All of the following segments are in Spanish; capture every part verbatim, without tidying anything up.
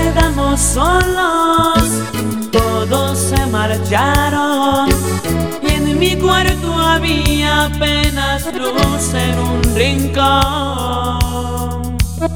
quedamos solos, todos se marcharon y en mi cuarto había apenas luz en un rincón.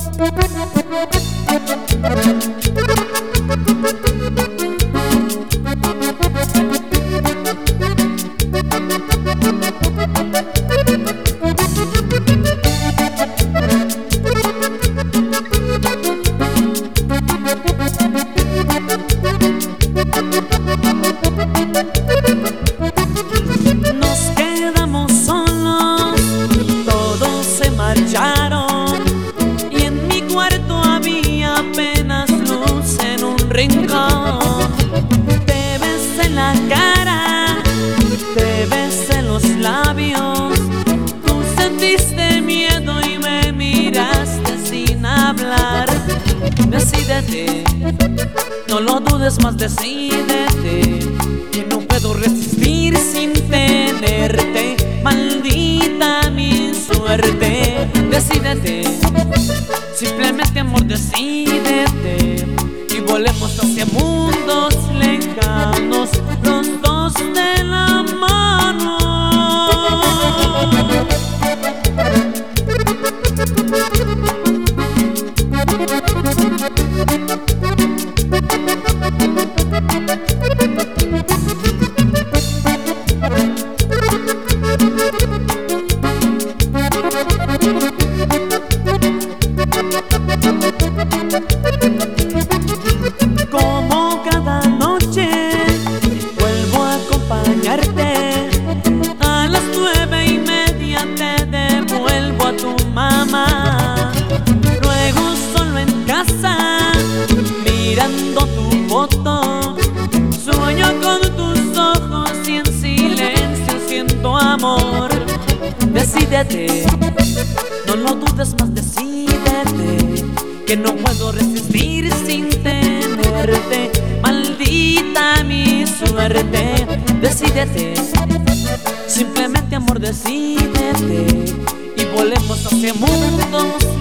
Nos quedamos solos, todos se marcharon y en mi cuarto había apenas luz en un rincón. Te besé en la cara, te besé en los labios, tú sentiste miedo y me miraste sin hablar. Decídete, no lo dudes más, decídete, que no puedo resistir sin tenerte, maldita mi suerte. Decídete, simplemente amor, decídete, y volemos hacia mundos lejanos, los dos de la mano. Como cada noche vuelvo a acompañarte, a las nueve y media te devuelvo a tu mamá. Luego solo en casa, mirando tu foto, sueño con tus ojos y en silencio siento amor. Decídete, no lo dudes más, decídete, que no puedo resistir sin tenerte, maldita mi suerte. Decídete, simplemente amor, decídete, y volemos hacia mundos